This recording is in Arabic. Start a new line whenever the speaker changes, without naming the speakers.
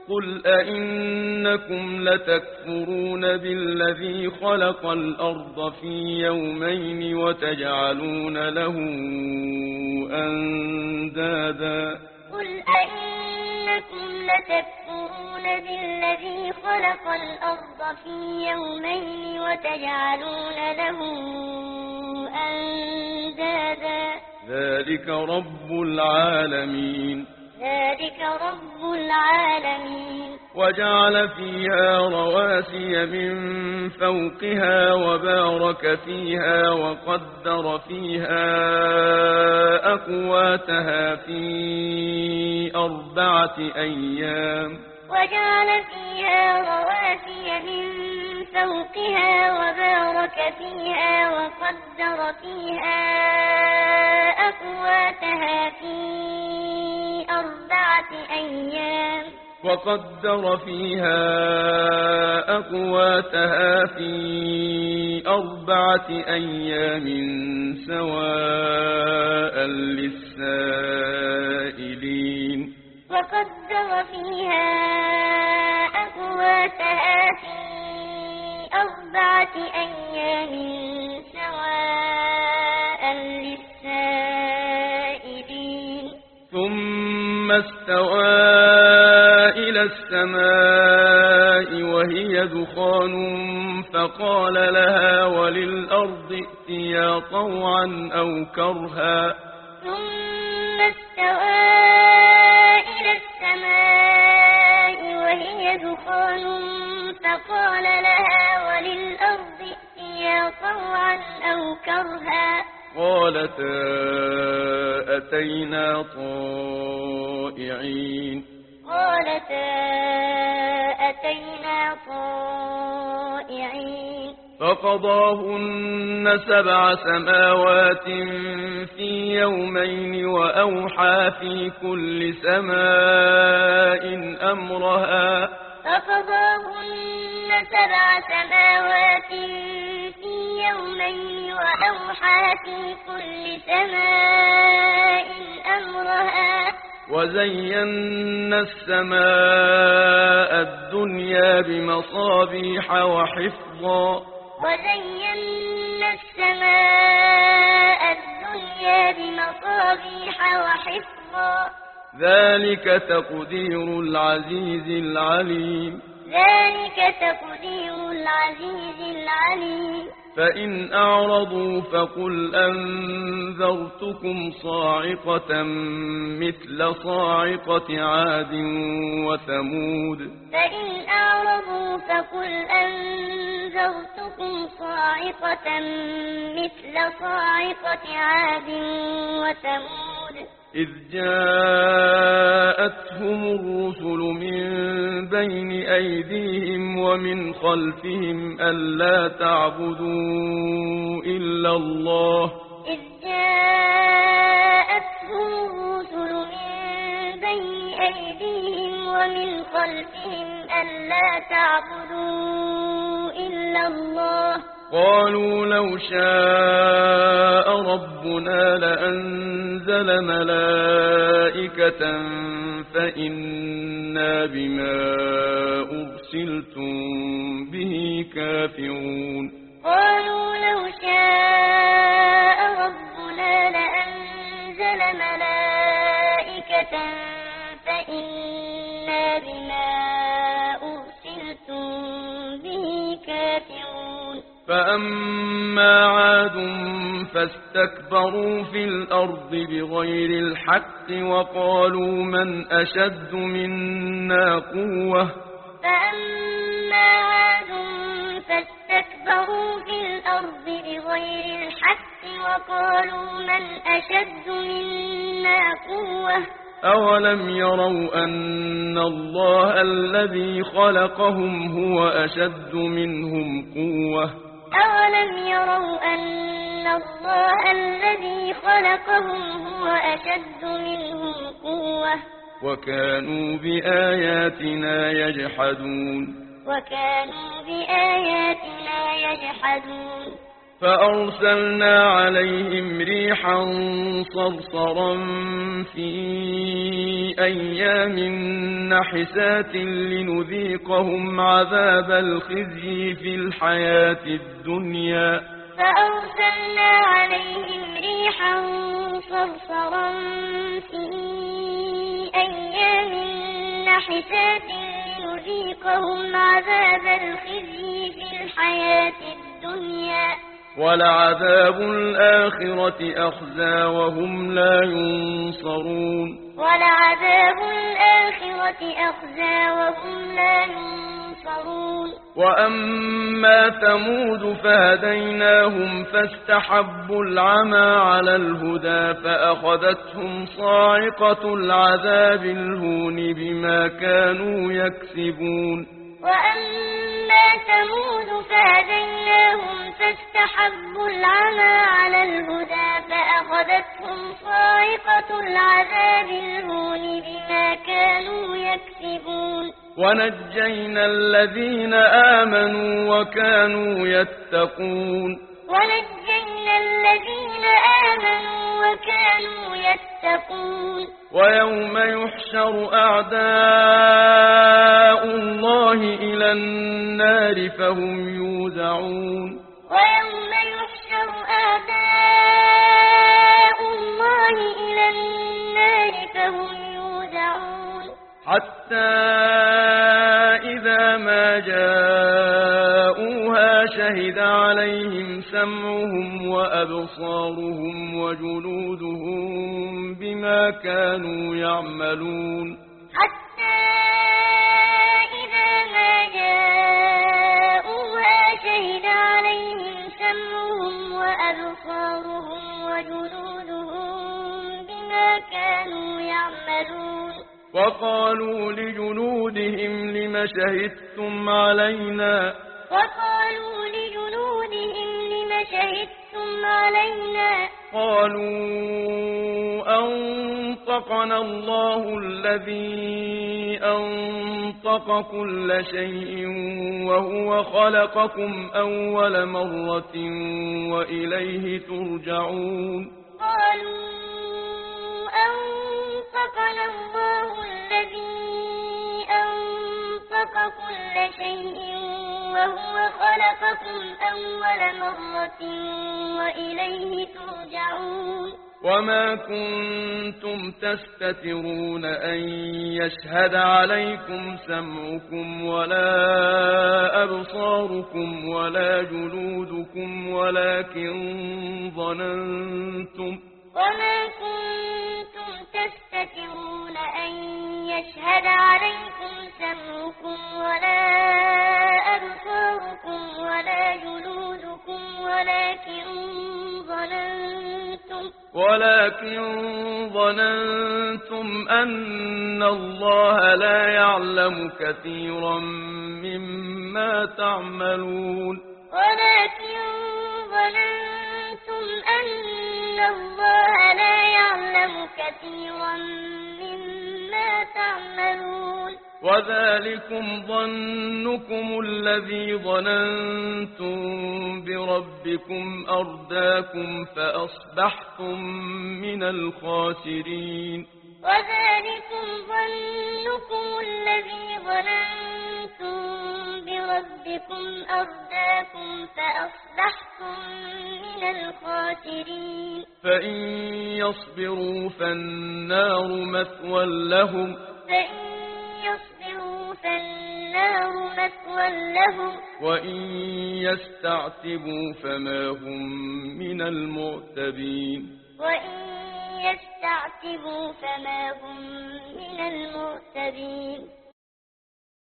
قل أئنكم لتكفرون بالذي خلق الأرض في يومين وتجعلون له أندادا
قل أئنكم لتكفرون بالذي خلق الأرض في يومين وتجعلون له أندادا
ذلك رب العالمين
ذلك رب العالمين
وجعل فيها رواسي من فوقها وبارك فيها وقدر فيها أقواتها في 4 أيام
وجعل فيها رواسي من فوقها وبارك فيها وقدر فيها أقواتها في 4 أيام
وقدر فيها أقواتها في 4 أيام سواء للسائلين
وقدر فيها أقواتها في 4 أيام سواء للسائلين
ثم استوى إلى السماء وهي دخان فقال لها وللأرض ائتيا طوعا أو كرها
ثم استوى إلى السماء وهي دخان فقال لها وللأرض ائتيا طوعا أو كرها
قالتا أتينا طائعين
قالتا أتينا طائعين
فقضاهن 7 سماوات في يومين وأوحى في كل سماء أمرها
فقضاهن 7 سماوات في يومين وأوحى في كل سماء أمرها
وزينا السماء الدنيا بمصابيح وحفظا
وزينا السماء الدنيا بمصابيح وحفظا
ذلك تقدير العزيز العليم
ذلك تقدير العزيز العليم
فإن أعرضوا فقل أنذرتكم صاعقة مثل صاعقة عاد وثمود
فإن أعرضوا فقل أنذرتكم صاعقة مثل صاعقة عاد وثمود
إذ جاءتهم الرسل من بين أيديهم ومن خلفهم ألا تعبدوا إلا الله
إذ جاءتهم الرسل من بين أيديهم ومن خلفهم ألا تعبدوا إلا الله
قالوا لو شاء ربنا لأنزل ملائكة فإنا بما أرسلتم به كافرون
قالوا لو شاء ربنا لأنزل ملائكة فإنا بما أرسلتم به كافرون
فأما عاد فاستكبروا في الأرض بغير الحق وقالوا من أشد منا قوة
فأما عاد فاستكبروا في الأرض بغير الحق وقالوا من أشد منا قوة
أولم يروا أن الله الذي خلقهم هو أشد منهم قوة
أولم يروا أن الله الذي خلقهم هو أشد منهم قوة
وكانوا بآياتنا يجحدون
وكانوا بآياتنا يجحدون
فأرسلنا عليهم ريحا صرصرا في أيام نحسات لنذيقهم عذاب الخزي في الحياة الدنيا.
فأرسلنا عليهم ريحا صرصرا في أيام نحسات لنذيقهم عذاب الخزي في الحياة الدنيا.
ولعذاب الآخرة أخزى وهم لا ينصرون.
ولعذاب الآخرة أخزى وهم لا ينصرون.
وأما ثمود فهديناهم فاستحبوا العمى على الهدى فأخذتهم صاعقة العذاب الهون بما كانوا يكسبون.
وأما ثمود فهديناهم فاستحبوا العمى على الهدى فأخذتهم صاعقة العذاب الهون بما كانوا يكسبون.
ونجينا الذين آمنوا وكانوا يتقون.
ونجينا الذين آمنوا وكانوا يتقون.
ويوم يحشر أعداء الله إلى النار فهم يوزعون.
ويوم يحشر أعداء الله إلى النار فهم يوزعون.
حتى إذا ما جاءوها شهد عليهم سمعهم وأبصارهم وجلودهم بما كانوا يعملون.
حتى إذا ما جاءوها شهد عليهم سمعهم وأبصارهم وجلودهم بما كانوا يعملون.
وقالوا لجلودهم لم شهدتم علينا.
وقالوا لجلودهم لم شهدتم علينا.
قالوا أنطقنا الله الذي أنطق كل شيء وهو خلقكم أول مرة وإليه ترجعون.
قالوا أنطقنا الله الذي أنطق كل شيء وهو خلقكم أول مرة وإليه ترجعون.
وما كنتم تستترون أن يشهد عليكم سمعكم ولا أبصاركم ولا جلودكم
وما كنتم تستترون أن يشهد عليكم سمعكم ولا أبصاركم ولا جلودكم
ولكن ظننتم أن الله لا يعلم كثيرا مما تعملون.
ولكن ظننتم أن الله لا يعلم كثيرا مما تعملون.
وذلكم ظنكم الذي ظننتم بربكم أرداكم فأصبحتم من الخاسرين.
وذلكم ظنكم الذي ظننتم بربكم أرداكم فأصبحتم من الخاسرين.
فإن يصبروا فالنار مثوى لهم. وإن يستعتبوا فما هم من المعتبين.
وإن يستعتبوا فما هم من المعتبين.